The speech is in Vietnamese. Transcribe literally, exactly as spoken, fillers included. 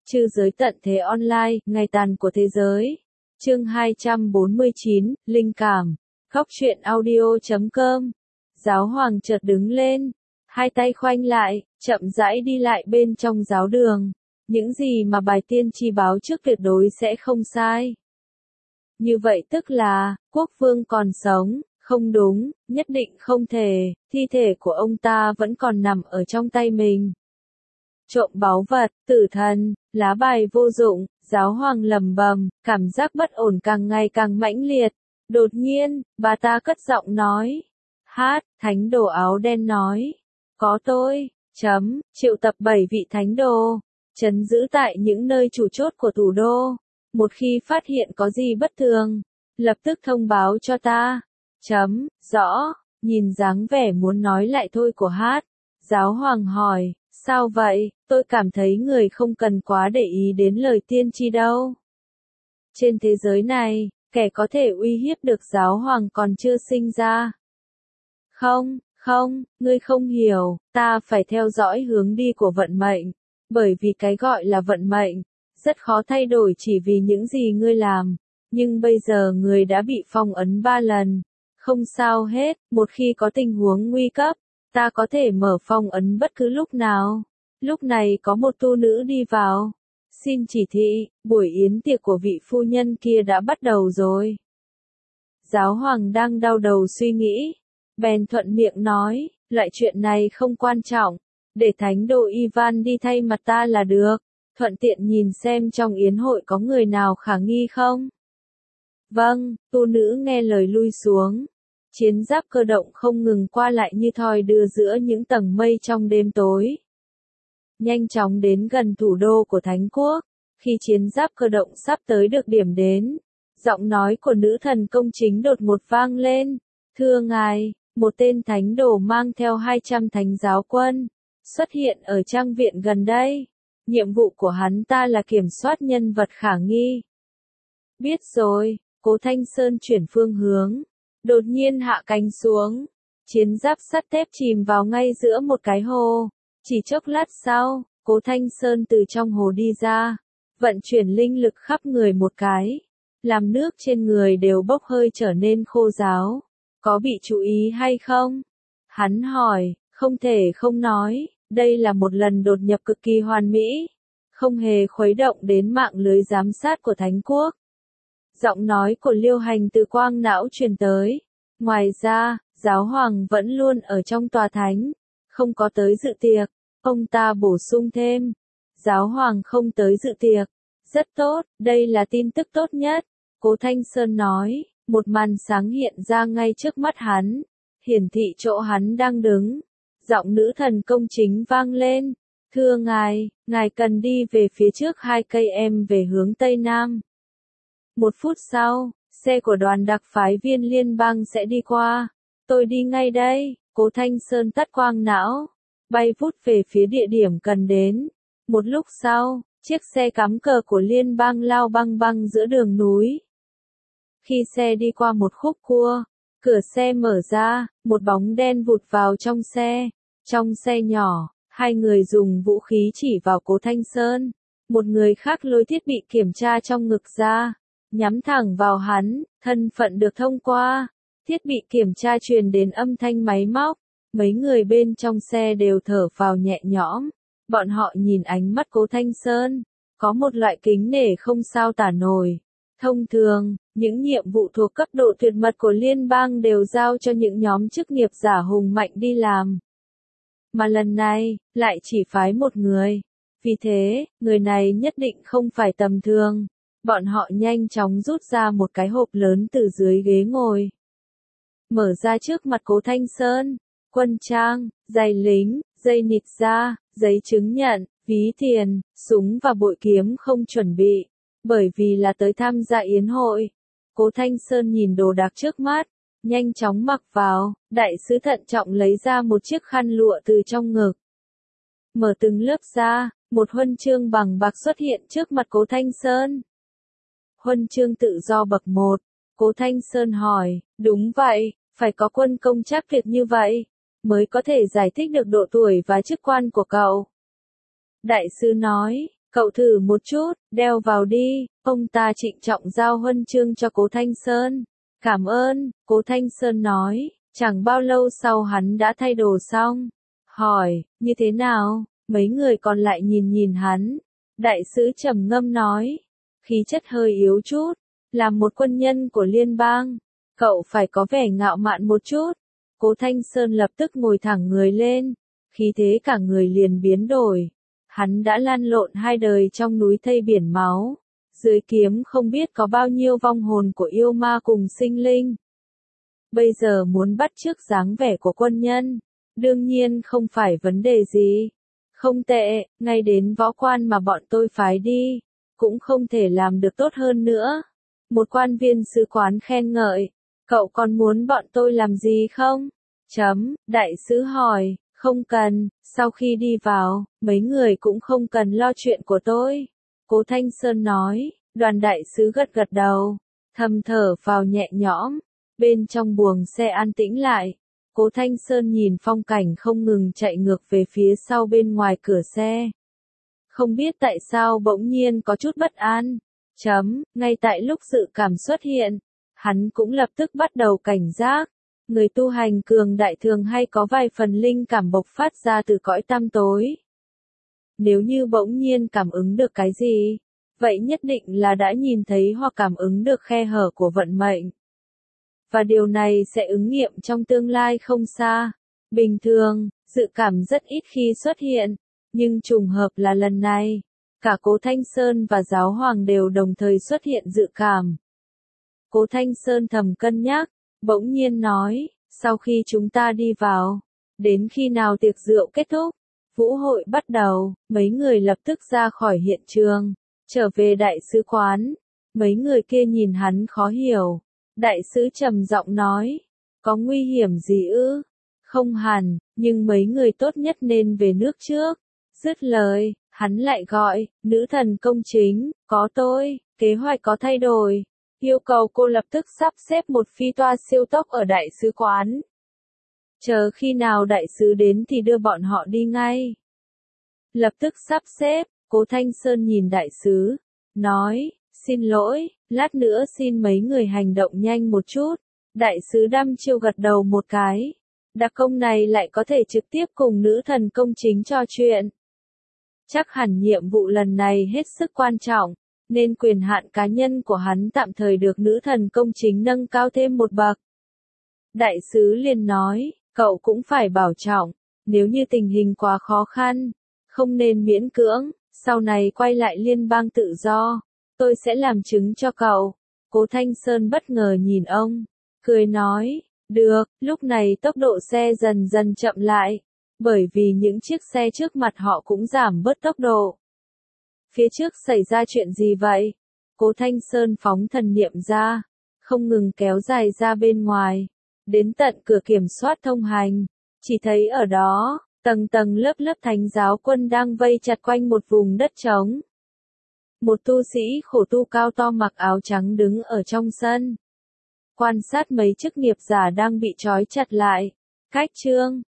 Trư giới tận thế online, ngày tàn của thế giới. Chương hai trăm bốn mươi chín, Linh cảm. Góc truyện audio chấm com. Giáo hoàng chợt đứng lên, hai tay khoanh lại, chậm rãi đi lại bên trong giáo đường. Những gì mà bài tiên tri báo trước tuyệt đối sẽ không sai. Như vậy tức là, quốc vương còn sống, không đúng, nhất định không thể, thi thể của ông ta vẫn còn nằm ở trong tay mình. Trộm báu vật, tử thần, lá bài vô dụng, giáo hoàng lầm bầm, cảm giác bất ổn càng ngày càng mãnh liệt. Đột nhiên, bà ta cất giọng nói. Hát, thánh đồ áo đen nói. Có tôi, chấm, triệu tập bảy vị thánh đồ, trấn giữ tại những nơi chủ chốt của thủ đô. Một khi phát hiện có gì bất thường, lập tức thông báo cho ta. Chấm, rõ, nhìn dáng vẻ muốn nói lại thôi của Hát. Giáo hoàng hỏi, sao vậy, tôi cảm thấy người không cần quá để ý đến lời tiên tri đâu. Trên thế giới này, kẻ có thể uy hiếp được giáo hoàng còn chưa sinh ra. Không, không, ngươi không hiểu, ta phải theo dõi hướng đi của vận mệnh. Bởi vì cái gọi là vận mệnh, rất khó thay đổi chỉ vì những gì ngươi làm. Nhưng bây giờ ngươi đã bị phong ấn ba lần. Không sao hết, một khi có tình huống nguy cấp, ta có thể mở phong ấn bất cứ lúc nào. Lúc này có một tu nữ đi vào. Xin chỉ thị, buổi yến tiệc của vị phu nhân kia đã bắt đầu rồi. Giáo hoàng đang đau đầu suy nghĩ. Bèn thuận miệng nói, loại chuyện này không quan trọng. Để thánh đồ Ivan đi thay mặt ta là được. Thuận tiện nhìn xem trong yến hội có người nào khả nghi không? Vâng, tu nữ nghe lời lui xuống. Chiến giáp cơ động không ngừng qua lại như thoi đưa giữa những tầng mây trong đêm tối. Nhanh chóng đến gần thủ đô của Thánh quốc. Khi chiến giáp cơ động sắp tới được điểm đến, giọng nói của nữ thần công chính đột ngột vang lên. Thưa ngài, một tên thánh đồ mang theo hai trăm thánh giáo quân, xuất hiện ở trang viện gần đây. Nhiệm vụ của hắn ta là kiểm soát nhân vật khả nghi. Biết rồi, Cố Thanh Sơn chuyển phương hướng. Đột nhiên hạ cánh xuống. Chiến giáp sắt thép chìm vào ngay giữa một cái hồ. Chỉ chốc lát sau, Cố Thanh Sơn từ trong hồ đi ra. Vận chuyển linh lực khắp người một cái. Làm nước trên người đều bốc hơi trở nên khô ráo. Có bị chú ý hay không? Hắn hỏi, không thể không nói. Đây là một lần đột nhập cực kỳ hoàn mỹ. Không hề khuấy động đến mạng lưới giám sát của Thánh quốc. Giọng nói của Liêu Hành từ quang não truyền tới. Ngoài ra, giáo hoàng vẫn luôn ở trong tòa thánh. Không có tới dự tiệc. Ông ta bổ sung thêm. Giáo hoàng không tới dự tiệc. Rất tốt, đây là tin tức tốt nhất. Cố Thanh Sơn nói. Một màn sáng hiện ra ngay trước mắt hắn. Hiển thị chỗ hắn đang đứng. Giọng nữ thần công chính vang lên. Thưa ngài, ngài cần đi về phía trước hai cây em về hướng Tây Nam. Một phút sau, xe của đoàn đặc phái viên liên bang sẽ đi qua. Tôi đi ngay đây. Cố Thanh Sơn tắt quang não. Bay vút về phía địa điểm cần đến. Một lúc sau, chiếc xe cắm cờ của liên bang lao băng băng giữa đường núi. Khi xe đi qua một khúc cua, cửa xe mở ra, một bóng đen vụt vào trong xe. Trong xe nhỏ, hai người dùng vũ khí chỉ vào Cố Thanh Sơn. Một người khác lôi thiết bị kiểm tra trong ngực ra, nhắm thẳng vào hắn, thân phận được thông qua. Thiết bị kiểm tra truyền đến âm thanh máy móc. Mấy người bên trong xe đều thở phào nhẹ nhõm. Bọn họ nhìn ánh mắt Cố Thanh Sơn, có một loại kính nể không sao tả nổi. Thông thường, những nhiệm vụ thuộc cấp độ tuyệt mật của liên bang đều giao cho những nhóm chức nghiệp giả hùng mạnh đi làm. Mà lần này, lại chỉ phái một người. Vì thế, người này nhất định không phải tầm thường. Bọn họ nhanh chóng rút ra một cái hộp lớn từ dưới ghế ngồi. Mở ra trước mặt Cố Thanh Sơn. Quân trang, giày lính, dây nịt da, giấy chứng nhận, ví tiền, súng và bội kiếm không chuẩn bị. Bởi vì là tới tham gia yến hội. Cố Thanh Sơn nhìn đồ đạc trước mắt. Nhanh chóng mặc vào, đại sứ thận trọng lấy ra một chiếc khăn lụa từ trong ngực. Mở từng lớp ra, một huân chương bằng bạc xuất hiện trước mặt Cố Thanh Sơn. Huân chương tự do bậc một. Cố Thanh Sơn hỏi, đúng vậy, phải có quân công chắc tuyệt như vậy, mới có thể giải thích được độ tuổi và chức quan của cậu. Đại sứ nói, Cậu thử một chút, đeo vào đi. Ông ta trịnh trọng giao huân chương cho Cố Thanh Sơn. Cảm ơn, Cố Thanh Sơn nói. Chẳng bao lâu sau hắn đã thay đồ xong. Hỏi, như thế nào? Mấy người còn lại nhìn nhìn hắn. Đại sứ trầm ngâm nói. Khí chất hơi yếu chút. Làm một quân nhân của liên bang. Cậu phải có vẻ ngạo mạn một chút. Cố Thanh Sơn lập tức ngồi thẳng người lên. Khí thế cả người liền biến đổi. Hắn đã lăn lộn hai đời trong núi thây biển máu. Dưới kiếm không biết có bao nhiêu vong hồn của yêu ma cùng sinh linh. Bây giờ muốn bắt chước dáng vẻ của quân nhân. Đương nhiên không phải vấn đề gì. Không tệ, ngay đến võ quan mà bọn tôi phái đi. Cũng không thể làm được tốt hơn nữa. Một quan viên sứ quán khen ngợi. Cậu còn muốn bọn tôi làm gì không? Chấm, đại sứ hỏi. Không cần, sau khi đi vào, mấy người cũng không cần lo chuyện của tôi. Cố Thanh Sơn nói, đoàn đại sứ gật gật đầu, thầm thở vào nhẹ nhõm. Bên trong buồng xe an tĩnh lại, Cố Thanh Sơn nhìn phong cảnh không ngừng chạy ngược về phía sau bên ngoài cửa xe. Không biết tại sao bỗng nhiên có chút bất an. Chấm, ngay tại lúc dự cảm xuất hiện, hắn cũng lập tức bắt đầu cảnh giác. Người tu hành cường đại thường hay có vài phần linh cảm bộc phát ra từ cõi tăm tối. Nếu như bỗng nhiên cảm ứng được cái gì, vậy nhất định là đã nhìn thấy hoặc cảm ứng được khe hở của vận mệnh. Và điều này sẽ ứng nghiệm trong tương lai không xa. Bình thường, dự cảm rất ít khi xuất hiện, nhưng trùng hợp là lần này, cả Cố Thanh Sơn và Giáo Hoàng đều đồng thời xuất hiện dự cảm. Cố Thanh Sơn thầm cân nhắc, bỗng nhiên nói, sau khi chúng ta đi vào, đến khi nào tiệc rượu kết thúc, vũ hội bắt đầu, mấy người lập tức ra khỏi hiện trường, trở về đại sứ quán. Mấy người kia nhìn hắn khó hiểu. Đại sứ trầm giọng nói, có nguy hiểm gì ư? Không hẳn, nhưng mấy người tốt nhất nên về nước trước. Dứt lời, hắn lại gọi, nữ thần công chính, có tôi, kế hoạch có thay đổi. Yêu cầu cô lập tức sắp xếp một phi toa siêu tốc ở đại sứ quán. Chờ khi nào đại sứ đến thì đưa bọn họ đi ngay. Lập tức sắp xếp, Cố Thanh Sơn nhìn đại sứ, nói, xin lỗi, lát nữa xin mấy người hành động nhanh một chút. Đại sứ đăm chiêu gật đầu một cái. Đặc công này lại có thể trực tiếp cùng nữ thần công chính trò chuyện. Chắc hẳn nhiệm vụ lần này hết sức quan trọng, nên quyền hạn cá nhân của hắn tạm thời được nữ thần công chính nâng cao thêm một bậc. Đại sứ liền nói, cậu cũng phải bảo trọng, nếu như tình hình quá khó khăn, không nên miễn cưỡng, sau này quay lại liên bang tự do, tôi sẽ làm chứng cho cậu. Cố Thanh Sơn bất ngờ nhìn ông, cười nói, được. Lúc này tốc độ xe dần dần chậm lại, bởi vì những chiếc xe trước mặt họ cũng giảm bớt tốc độ. Phía trước xảy ra chuyện gì vậy? Cố Thanh Sơn phóng thần niệm ra, không ngừng kéo dài ra bên ngoài, đến tận cửa kiểm soát thông hành, chỉ thấy ở đó, tầng tầng lớp lớp thánh giáo quân đang vây chặt quanh một vùng đất trống. Một tu sĩ khổ tu cao to mặc áo trắng đứng ở trong sân, quan sát mấy chức nghiệp giả đang bị trói chặt lại. Cách chương